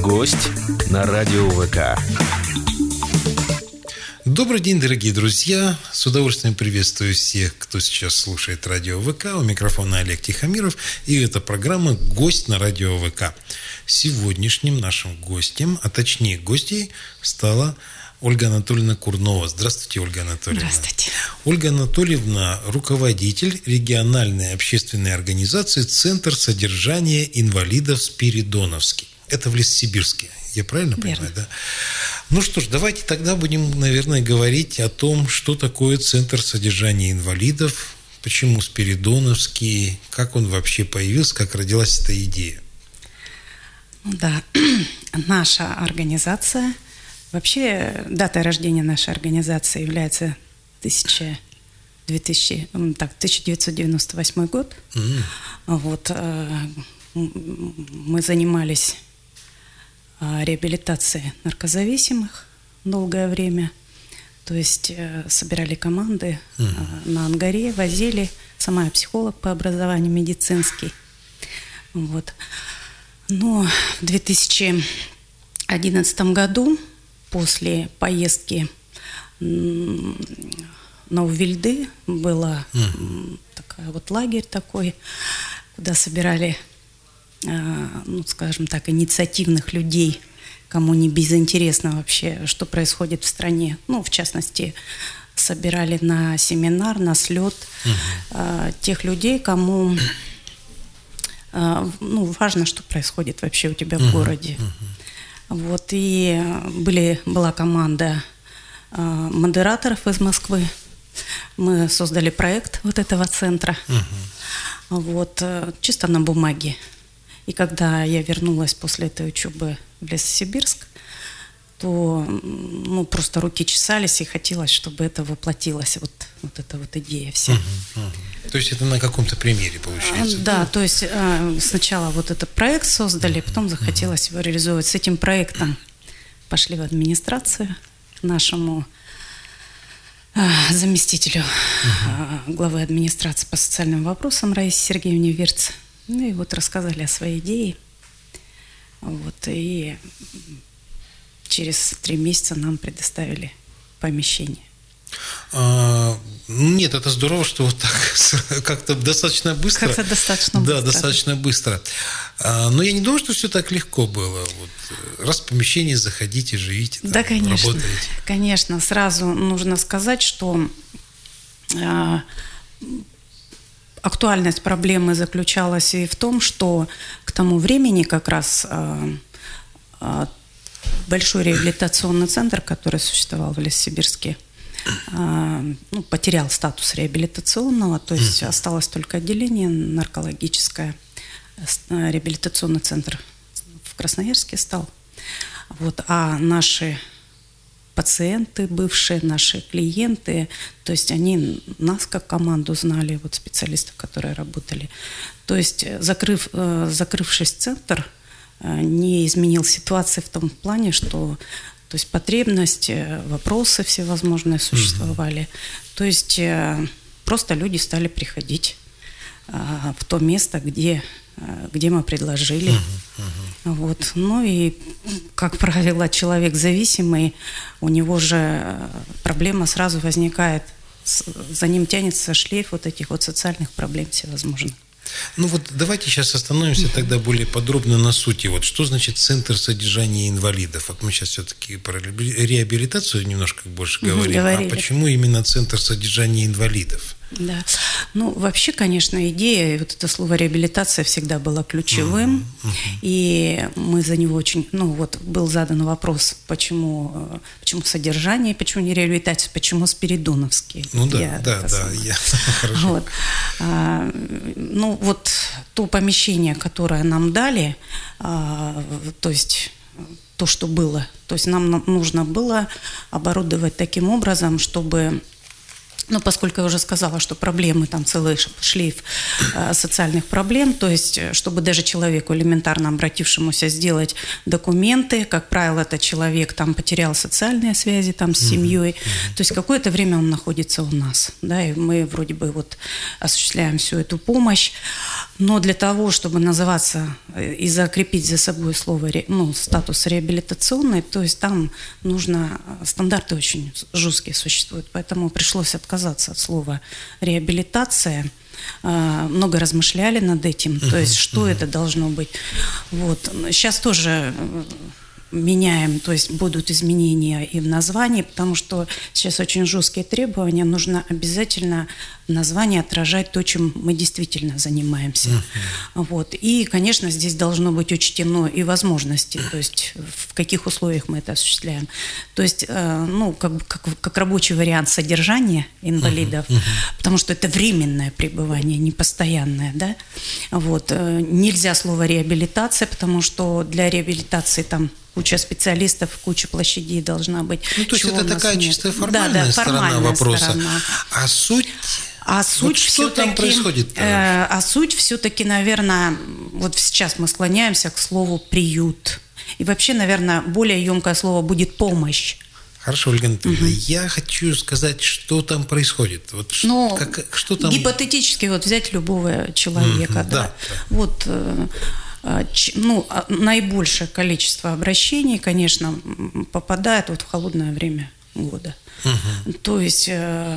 Гость на радио ВК. Добрый день, дорогие друзья! С удовольствием приветствую всех, кто сейчас слушает радио ВК. У микрофона Олег Тихомиров. И это программа «Гость на радио ВК». Сегодняшним нашим гостем, а точнее гостьей, стала Ольга Анатольевна Курнова. Здравствуйте, Ольга Анатольевна. Здравствуйте. Ольга Анатольевна – руководитель региональной общественной организации «Центр содержания инвалидов Спиридоновский». Это в Лесосибирске. Я правильно понимаю, да? Ну что ж, давайте тогда будем, наверное, говорить о том, что такое Центр содержания инвалидов, почему Спиридоновский, как он вообще появился, как родилась эта идея. Да, наша организация, вообще датой рождения нашей организации является 1998 год. Вот, мы занимались реабилитацией наркозависимых долгое время. То есть собирали команды на Ангаре, возили. Сама я психолог по образованию, медицинский. Вот. Но в 2011 году, после поездки на Увильды, была такая вот лагерь такой, куда собирали, ну, скажем так, инициативных людей, кому не безинтересно вообще, что происходит в стране. Ну, в частности, собирали на семинар, на слет тех людей, кому важно, что происходит вообще у тебя в городе. Вот, и была команда модераторов из Москвы. Мы создали проект вот этого центра. Вот, чисто на бумаге. И когда я вернулась после этой учебы в Лесосибирск, то просто руки чесались, и хотелось, чтобы это воплотилось, вот эта вот идея вся. То есть это на каком-то примере получается? Да, то есть сначала вот этот проект создали, потом захотелось его реализовывать. С этим проектом пошли в администрацию к нашему заместителю главы администрации по социальным вопросам Раисе Сергеевне Вирц. Ну и вот рассказали о своей идее. Вот, и через 3 месяца нам предоставили помещение. Нет, это здорово, что вот так как-то достаточно быстро. Как-то достаточно быстро. Да, достаточно быстро. Но я не думаю, что все так легко было. Вот, раз в помещение заходите, живите, там, да, конечно, работаете. Конечно, сразу нужно сказать, что актуальность проблемы заключалась и в том, что к тому времени как раз большой реабилитационный центр, который существовал в Лесосибирске, потерял статус реабилитационного, то есть осталось только отделение наркологическое. Реабилитационный центр в Красноярске стал. Вот, а наши пациенты, бывшие наши клиенты, то есть они нас как команду знали, вот специалистов, которые работали. То есть закрывшись центр, не изменил ситуации в том плане, что то есть потребности, вопросы всевозможные существовали. То есть просто люди стали приходить в то место, где мы предложили. Вот. Ну и, как правило, человек зависимый, у него же проблема сразу возникает, за ним тянется шлейф вот этих вот социальных проблем всевозможных. Ну вот давайте сейчас остановимся тогда более подробно на сути. Вот что значит Центр содержания инвалидов? Вот мы сейчас все-таки про реабилитацию немножко больше говорим. А почему именно Центр содержания инвалидов? Да. Ну, вообще, конечно, идея, вот это слово реабилитация всегда была ключевым, и мы за него очень, был задан вопрос, почему содержание, почему не реабилитация, почему Спиридоновский. Ну да, хорошо. Вот то помещение, которое нам дали, то есть то, что было, то есть нам нужно было оборудовать таким образом, чтобы Ну, поскольку я уже сказала, что проблемы, там целый шлейф социальных проблем, то есть, чтобы даже человеку элементарно обратившемуся сделать документы, как правило, этот человек там потерял социальные связи там с семьей, то есть какое-то время он находится у нас, да, и мы вроде бы вот осуществляем всю эту помощь, но для того, чтобы называться и закрепить за собой слово, ну, статус реабилитационный, то есть там нужно, стандарты очень жесткие существуют, поэтому пришлось отказаться от слова реабилитация. Много размышляли над этим, то есть что это должно быть. Вот. Сейчас тоже меняем, то есть будут изменения и в названии, потому что сейчас очень жесткие требования, нужно обязательно в названии отражать то, чем мы действительно занимаемся. Вот. И, конечно, здесь должно быть учтено и возможности, то есть в каких условиях мы это осуществляем. То есть, ну, как рабочий вариант содержания инвалидов, потому что это временное пребывание, не постоянное, да. Вот. Нельзя слово реабилитация, потому что для реабилитации там куча специалистов, куча площадей должна быть. Ну, то есть это такая чистая формальная сторона вопроса. Сторона. А суть вот что там происходит? А суть все-таки, наверное, вот сейчас мы склоняемся к слову «приют». И вообще, наверное, более емкое слово будет «помощь». Хорошо, Ольга Анатольевна, я хочу сказать, что там происходит. Вот что там... Гипотетически вот взять любого человека. Да. Вот... Ну, наибольшее количество обращений, конечно, попадает вот в холодное время года. То есть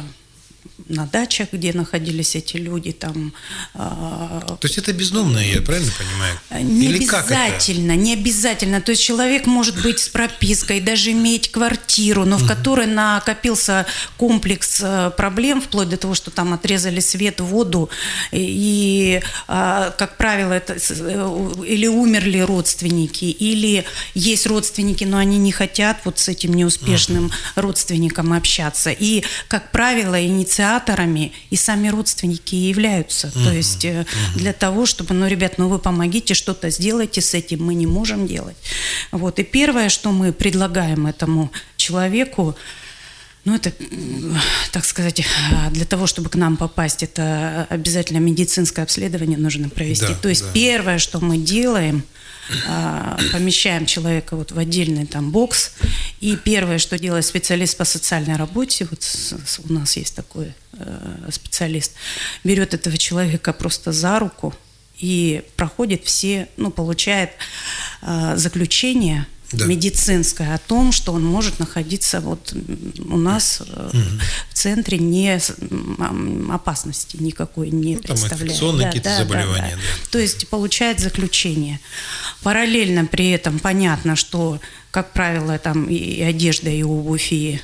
на дачах, где находились эти люди, там... То есть это бездомные, я правильно понимаю? Не обязательно, не обязательно. То есть человек может быть с пропиской, даже иметь квартиру, но в которой накопился комплекс проблем, вплоть до того, что там отрезали свет, воду, и, как правило, это или умерли родственники, или есть родственники, но они не хотят вот с этим неуспешным родственником общаться. И, как правило, инициаторами и сами родственники являются. То есть для того, чтобы, ну, ребят, ну вы помогите, что-то сделайте с этим, мы не можем делать. Вот. И первое, что мы предлагаем этому человеку, ну, это, так сказать, для того, чтобы к нам попасть, это обязательно медицинское обследование нужно провести. То есть первое, что мы делаем, помещаем человека вот в отдельный там бокс, и первое, что делает специалист по социальной работе, вот у нас есть такой специалист, берет этого человека просто за руку и проходит все, ну, получает заключение медицинское о том, что он может находиться вот у нас в центре, не опасности никакой не представляет. Инфекционные какие-то заболевания. Да. То есть получает заключение. Параллельно при этом понятно, что, как правило, там и одежда, и обувь, и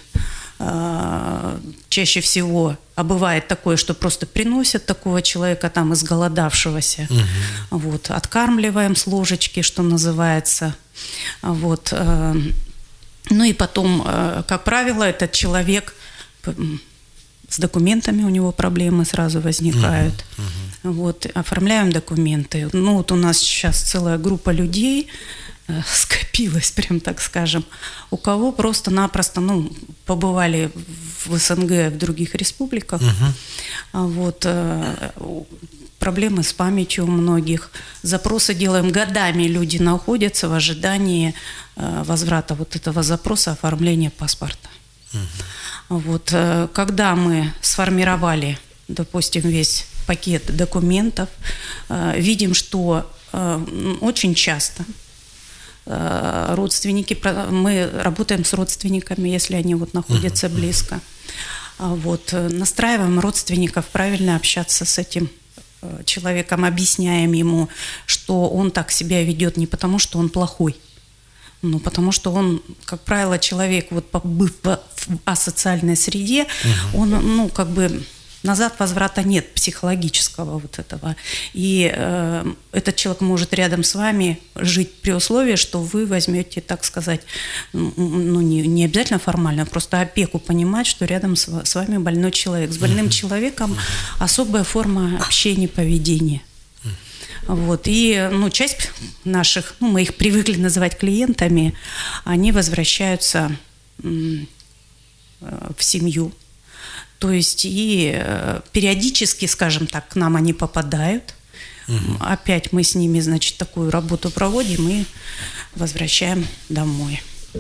чаще всего бывает такое, что просто приносят такого человека там изголодавшегося, вот, откармливаем с ложечки, что называется, вот, ну и потом, как правило, этот человек с документами, у него проблемы сразу возникают, вот, оформляем документы. Ну вот у нас сейчас целая группа людей скопилось, прям так скажем, у кого просто-напросто, ну, побывали в СНГ, в других республиках, вот, проблемы с памятью у многих, запросы делаем годами, люди находятся в ожидании возврата вот этого запроса, оформления паспорта. Вот, когда мы сформировали, допустим, весь пакет документов, видим, что очень часто родственники, мы работаем с родственниками, если они вот находятся близко. Вот, настраиваем родственников правильно общаться с этим человеком, объясняем ему, что он так себя ведет не потому, что он плохой, но потому что он, как правило, человек, вот побыв в асоциальной среде, он, ну, как бы... Назад возврата нет психологического вот этого. И этот человек может рядом с вами жить при условии, что вы возьмете, так сказать, ну не обязательно формально, просто опеку, понимать, что рядом с вами больной человек. С больным человеком особая форма общения, поведения. Вот. И, ну, часть наших, ну, мы их привыкли называть клиентами, они возвращаются в семью. То есть и периодически, скажем так, к нам они попадают. Опять мы с ними, значит, такую работу проводим и возвращаем домой.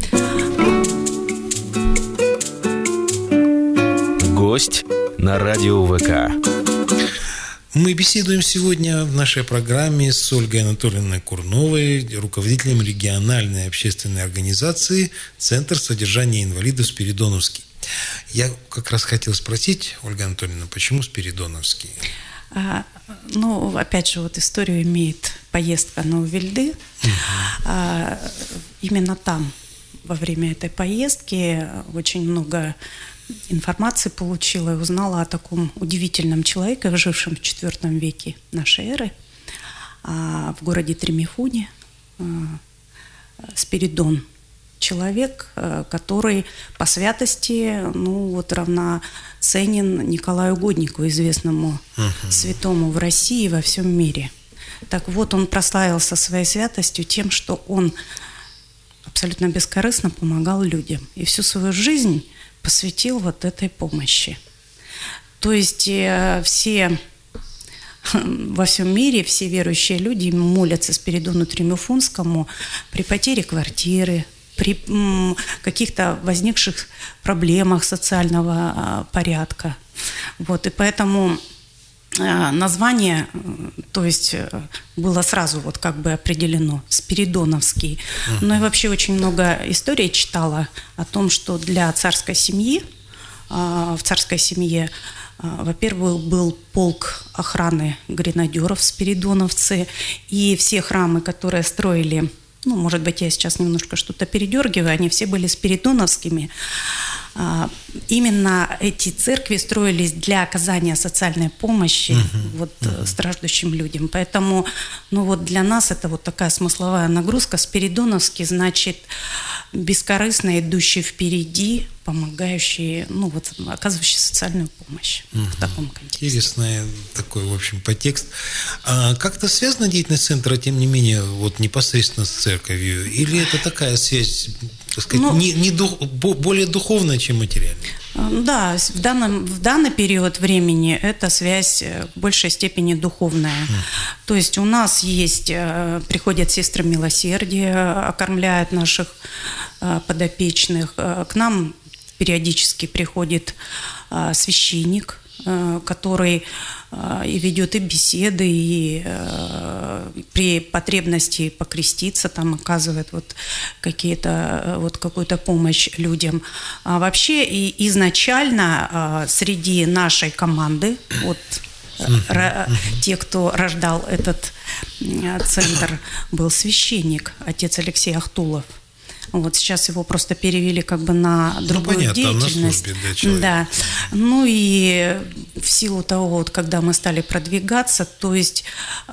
Гость на радио ВК. Мы беседуем сегодня в нашей программе с Ольгой Анатольевной Курновой, руководителем региональной общественной организации «Центр содержания инвалидов Спиридоновский». Я как раз хотел спросить, Ольга Анатольевна, почему Спиридоновский? Ну, опять же, вот историю имеет поездка на Увильды. Именно там, во время этой поездки, очень много информации получила и узнала о таком удивительном человеке, жившем в IV веке нашей эры, в городе Тремифуне, Спиридон. Человек, который по святости, равноценен Николаю Угоднику, известному святому в России и во всем мире. Так вот, он прославился своей святостью тем, что он абсолютно бескорыстно помогал людям. И всю свою жизнь посвятил вот этой помощи. То есть во всем мире все верующие люди молятся Спиридону Тремифунскому при потере квартиры, при каких-то возникших проблемах социального порядка. Вот, и поэтому название, то есть было сразу вот как бы определено Спиридоновский. Но и вообще очень много историй читала о том, что для царской семьи, в царской семье, во-первых, был полк охраны гренадеров, спиридоновцы, и все храмы, которые строили, может быть, я сейчас немножко что-то передергиваю, они все были спиридоновскими. Именно эти церкви строились для оказания социальной помощи страждущим людям. Поэтому для нас это вот такая смысловая нагрузка. Спиридоновский значит бескорыстно идущий впереди, помогающий, оказывающий социальную помощь в таком контексте. Интересный такой, в общем, подтекст. А как-то связана деятельность центра, тем не менее, вот непосредственно с церковью? Или это такая связь, так сказать, более духовная, чем материальная? Да, в данный период времени эта связь в большей степени духовная. То есть у нас приходят сестры милосердия, окормляют наших подопечных. К нам периодически приходит священник, который и ведет и беседы, и при потребности покреститься, там оказывает какую-то помощь людям. А вообще и изначально среди нашей команды, те, кто рождал этот центр, был священник, отец Алексей Ахтулов. Вот сейчас его просто перевели как бы на другую деятельность. На службе, да. И в силу того, когда мы стали продвигаться, то есть,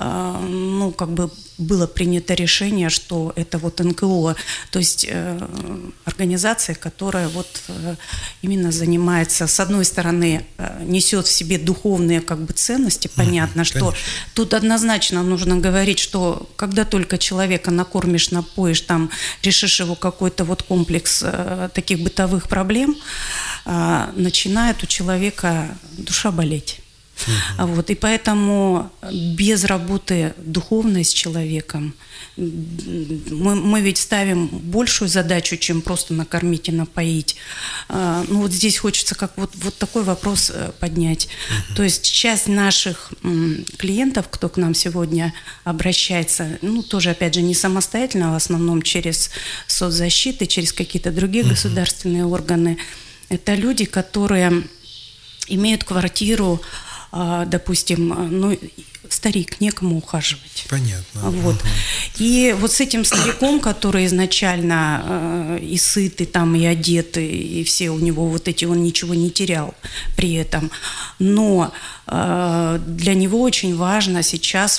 было принято решение, что это НКО, то есть организация, которая именно занимается, с одной стороны, несет в себе духовные ценности, понятно, что тут однозначно нужно говорить, что когда только человека накормишь, напоишь, решишь его какой-то комплекс таких бытовых проблем, начинает у человека душа болеть. И поэтому без работы духовной с человеком мы ведь ставим большую задачу, чем просто накормить и напоить. Здесь хочется такой вопрос поднять. То есть часть наших клиентов, кто к нам сегодня обращается, тоже, опять же, не самостоятельно, а в основном через соцзащиты, через какие-то другие государственные органы, это люди, которые имеют квартиру, допустим, старик, некому ухаживать. Понятно. И с этим стариком, который изначально и сытый, и одетый, и все у него он ничего не терял при этом. Но для него очень важно сейчас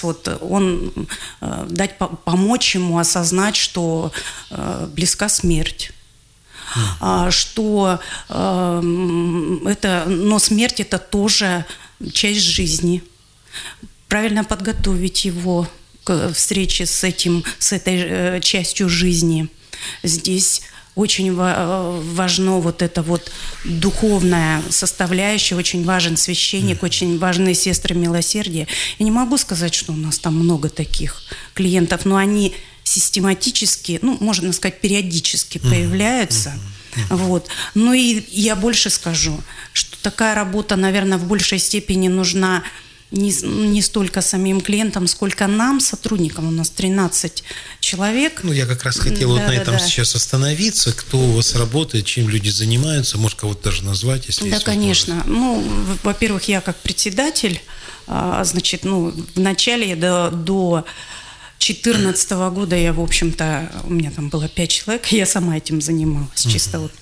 помочь ему осознать, что близка смерть. Что но смерть это тоже часть жизни. Правильно подготовить его к встрече с этой частью жизни. Здесь очень важно вот это вот духовная составляющая, очень важен священник, очень важны сестры милосердия. Я не могу сказать, что у нас там много таких клиентов, но они систематически, ну, можно сказать, периодически появляются. Вот. Ну и я больше скажу, что такая работа, наверное, в большей степени нужна не столько самим клиентам, сколько нам, сотрудникам. У нас 13 человек. Ну, я как раз хотел на этом сейчас остановиться. Кто у вас работает, чем люди занимаются? Может, кого-то даже назвать, если есть конечно. возможность. Ну, во-первых, я как председатель, значит, ну, в начале до 2014 года я, в общем-то, у меня там было 5 человек, я сама этим занималась. Чисто вот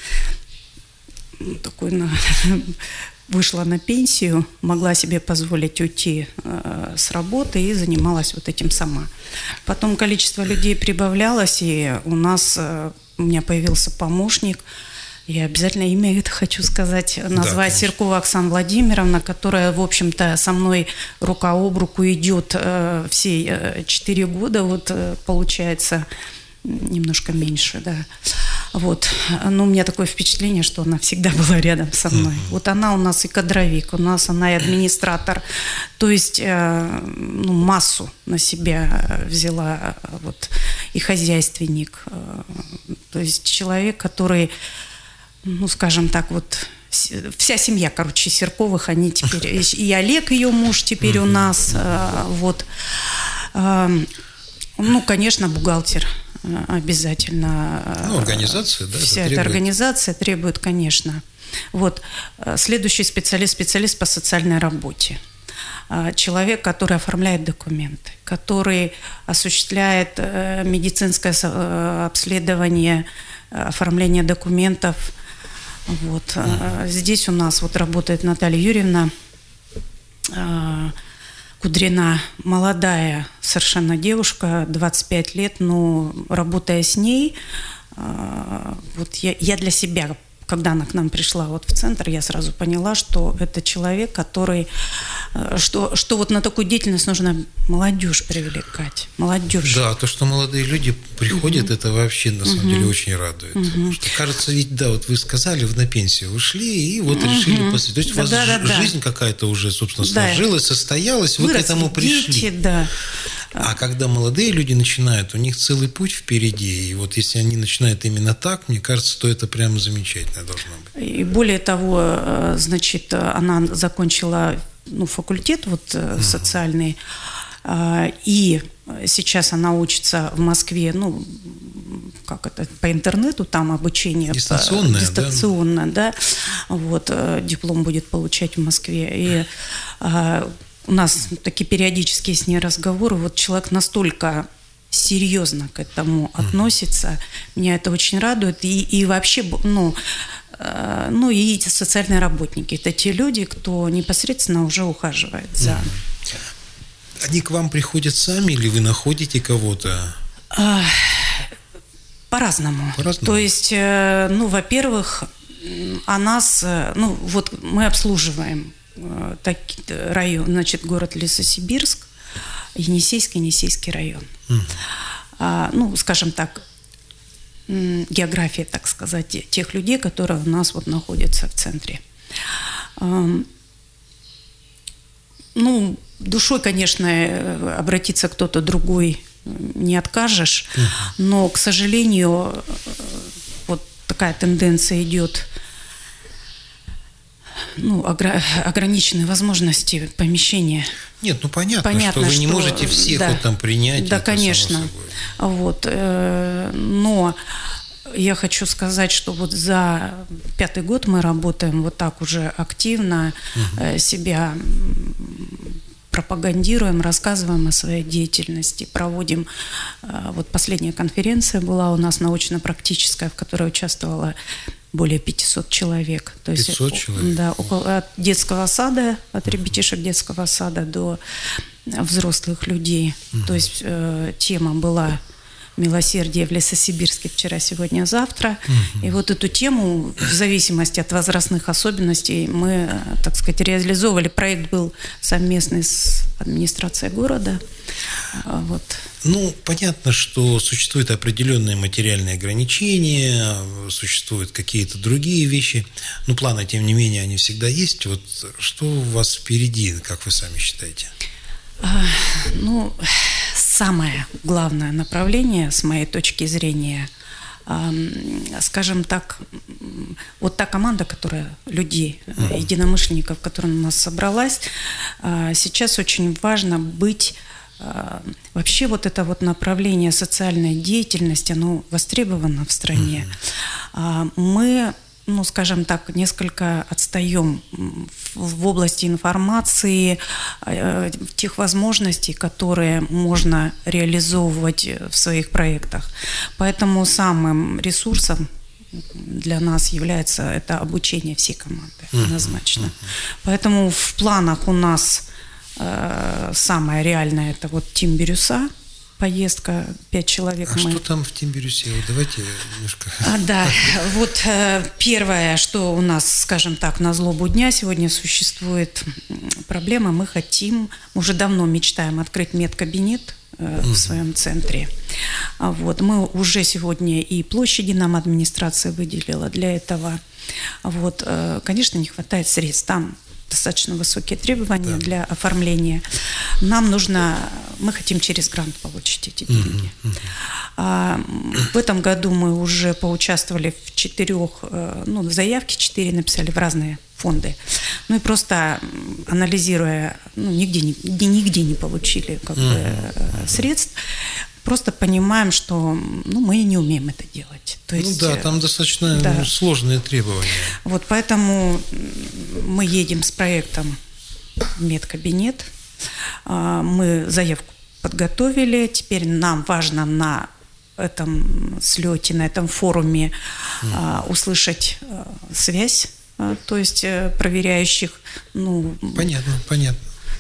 вышла на пенсию, могла себе позволить уйти с работы и занималась вот этим сама. Потом количество людей прибавлялось, и у меня появился помощник. Я обязательно имя это хочу сказать, назвать, да, Серкова Оксана Владимировна, которая, в общем-то, со мной рука об руку идет все 4 года, вот получается, немножко меньше, да. Вот. Но у меня такое впечатление, что она всегда была рядом со мной. Вот она у нас и кадровик, у нас она и администратор. То есть массу на себя взяла вот, и хозяйственник. То есть человек, который, ну, скажем так, вот вся семья, короче, Серковых, они теперь... И Олег, ее муж, теперь у нас. Вот. Ну, конечно, бухгалтер. Обязательно. Ну, организация, да? Вся эта организация требует, конечно. Вот. Следующий специалист по социальной работе. Человек, который оформляет документы, который осуществляет медицинское обследование, оформление документов. Вот. Здесь у нас вот работает Наталья Юрьевна Кудрина, молодая совершенно девушка, 25 лет, но работая с ней, вот я для себя, когда она к нам пришла вот в центр, я сразу поняла, что это человек, который, что вот на такую деятельность нужно молодежь привлекать, молодежь. Да, то, что молодые люди приходят, это вообще на самом деле очень радует. Что, кажется, ведь, да, вот вы сказали, вы на пенсию ушли и вот решили посвятить. То есть у вас жизнь какая-то уже, собственно, сложилась, состоялась, вы к этому пришли. Дети, да. А когда молодые люди начинают, у них целый путь впереди, и вот если они начинают именно так, мне кажется, то это прямо замечательно должно быть. И более того, значит, она закончила факультет вот, социальный, и сейчас она учится в Москве, по интернету, там обучение дистанционно, да, вот, диплом будет получать в Москве, и у нас такие периодические с ней разговоры, вот человек настолько серьезно к этому относится, меня это очень радует, и вообще, и социальные работники, это те люди, кто непосредственно уже ухаживает за... Они к вам приходят сами или вы находите кого-то? По-разному. То есть, во-первых, вот мы обслуживаем район, значит, город Лесосибирск, Енисейский район. Скажем так, география, так сказать, тех людей, которые у нас вот находятся в центре. Душой, конечно, обратиться кто-то другой не откажешь, но, к сожалению, вот такая тенденция идет, ограниченные возможности помещения. Нет, понятно, что вы не можете всех там принять. Да, конечно. Вот, но я хочу сказать, что вот за 5-й год мы работаем вот так уже активно, себя пропагандируем, рассказываем о своей деятельности, проводим. Вот последняя конференция была у нас научно-практическая, в которой участвовало более 500 человек. То 500 есть, человек? Да, от детского сада, от ребятишек детского сада до взрослых людей. То есть тема была «Милосердие в Лесосибирске вчера, сегодня, завтра». И вот эту тему, в зависимости от возрастных особенностей, мы, так сказать, реализовывали. Проект был совместный с администрацией города. Вот. Ну, понятно, что существуют определенные материальные ограничения, существуют какие-то другие вещи, но планы, тем не менее, они всегда есть. Вот что у вас впереди, как вы сами считаете? Ну, самое главное направление, с моей точки зрения, скажем так, вот та команда, людей, единомышленников, которая у нас собралась, сейчас очень важно быть. Вообще вот это вот направление социальной деятельности, оно востребовано в стране. Мы, скажем так, несколько отстаем в области информации, тех возможностей, которые можно реализовывать в своих проектах. Поэтому самым ресурсом для нас является это обучение всей команды, однозначно. Поэтому в планах у нас самое реальное — это вот Тим Бирюса, поездка, 5 человек. Что там в Тим Бирюсе? Вот давайте немножко. Да, вот первое, что у нас, скажем так, на злобу дня сегодня существует проблема. Мы уже давно мечтаем открыть медкабинет в своем центре. Вот. Мы уже сегодня и площади нам администрация выделила для этого. Вот. Конечно, не хватает средств. Там достаточно высокие требования для оформления. Мы хотим через грант получить эти деньги. В этом году мы уже поучаствовали в 4, заявки 4 написали в разные фонды. Ну и просто анализируя, нигде не получили средств, просто понимаем, что мы не умеем это делать. То есть, там достаточно сложные требования. Вот поэтому мы едем с проектом в медкабинет. Мы заявку подготовили. Теперь нам важно на этом слете, на этом форуме услышать связь, то есть проверяющих. Понятно.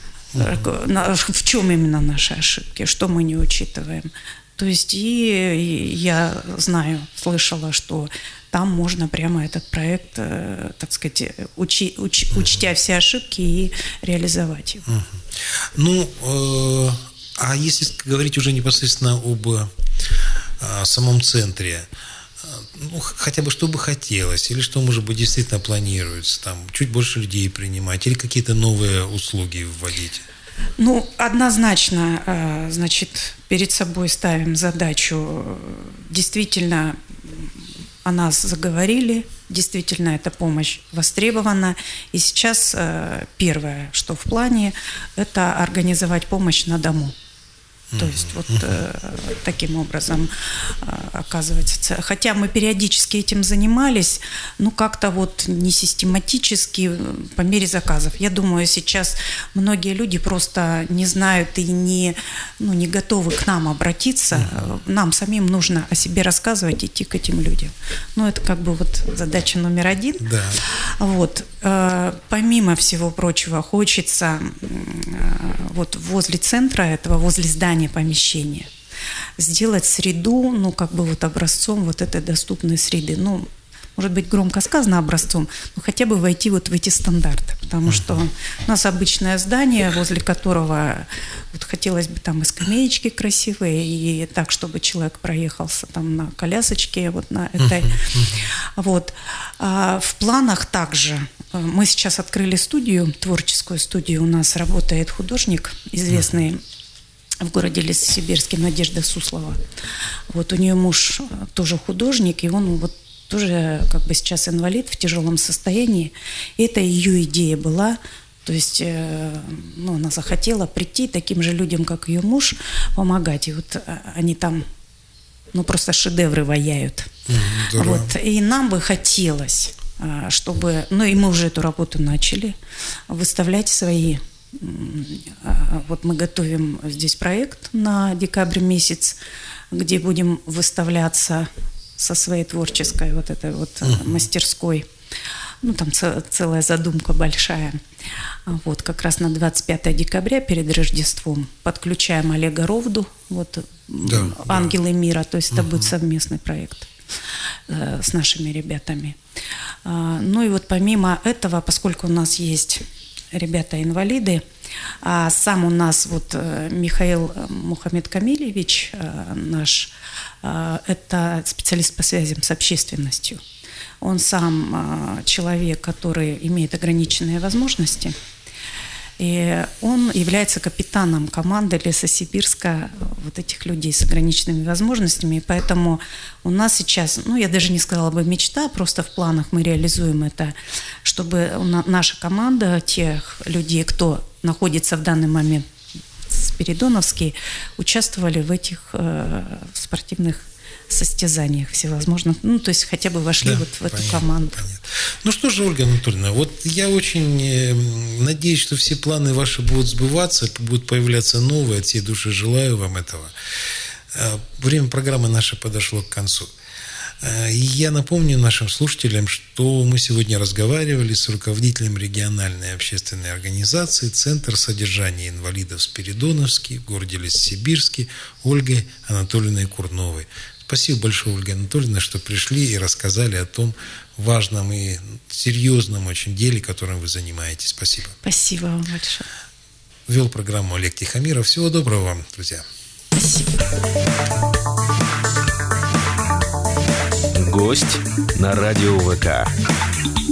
В чем именно наши ошибки, что мы не учитываем. То есть я слышала, что там можно прямо этот проект, так сказать, учтя все ошибки и реализовать его. А если говорить уже непосредственно об самом центре, хотя бы что бы хотелось, или что, может быть, действительно планируется, там, чуть больше людей принимать, или какие-то новые услуги вводить? Однозначно, перед собой ставим задачу, действительно, о нас заговорили, действительно, эта помощь востребована, и сейчас первое, что в плане, это организовать помощь на дому. То есть таким образом оказывается. Хотя мы периодически этим занимались, как-то не систематически, по мере заказов. Я думаю, сейчас многие люди просто не знают и не готовы к нам обратиться. Нам самим нужно о себе рассказывать, идти к этим людям. Это задача номер 1. Да. Помимо всего прочего, хочется возле центра этого, возле здания помещения, сделать среду, образцом этой доступной среды. Может быть, громко сказано образцом, но хотя бы войти в эти стандарты. Потому что у нас обычное здание, возле которого хотелось бы там и скамеечки красивые, и так, чтобы человек проехался там на колясочке, на этой. В планах также мы сейчас открыли творческую студию. У нас работает художник, известный в городе Лесосибирске, Надежда Суслова. У нее муж тоже художник, и он тоже сейчас инвалид в тяжелом состоянии. И это ее идея была. То есть она захотела прийти таким же людям, как ее муж, помогать. И они там просто шедевры ваяют. И нам бы хотелось, чтобы... и мы уже эту работу начали, выставлять свои... мы готовим здесь проект на декабрь месяц, где будем выставляться со своей творческой мастерской. Там целая задумка большая. Как раз на 25 декабря перед Рождеством подключаем Олега Ровду, «Ангелы мира», то есть это будет совместный проект с нашими ребятами. Помимо этого, поскольку у нас есть ребята-инвалиды, А сам у нас вот Михаил Мухаммед-Камилевич наш, это специалист по связям с общественностью. Он сам человек, который имеет ограниченные возможности. И он является капитаном команды Лесосибирска, вот этих людей с ограниченными возможностями. И поэтому у нас сейчас, я даже не сказала бы мечта, просто в планах мы реализуем это, чтобы наша команда, тех людей, кто находится в данный момент в Спиридоновске, участвовали в этих спортивных состязаниях всевозможных, то есть хотя бы вошли в эту команду. Понятно. Ну что же, Ольга Анатольевна, вот я очень надеюсь, что все планы ваши будут сбываться, будут появляться новые, от всей души желаю вам этого. Время программы наше подошло к концу. Я напомню нашим слушателям, что мы сегодня разговаривали с руководителем региональной общественной организации «Центр содержания инвалидов Спиридоновский» в городе Лесосибирске Ольгой Анатольевной Курновой. Спасибо большое, Ольга Анатольевна, что пришли и рассказали о том важном и серьезном очень деле, которым вы занимаетесь. Спасибо. Спасибо вам большое. Вел программу Олег Тихомиров. Всего доброго вам, друзья. Спасибо. Гость на радио ВК.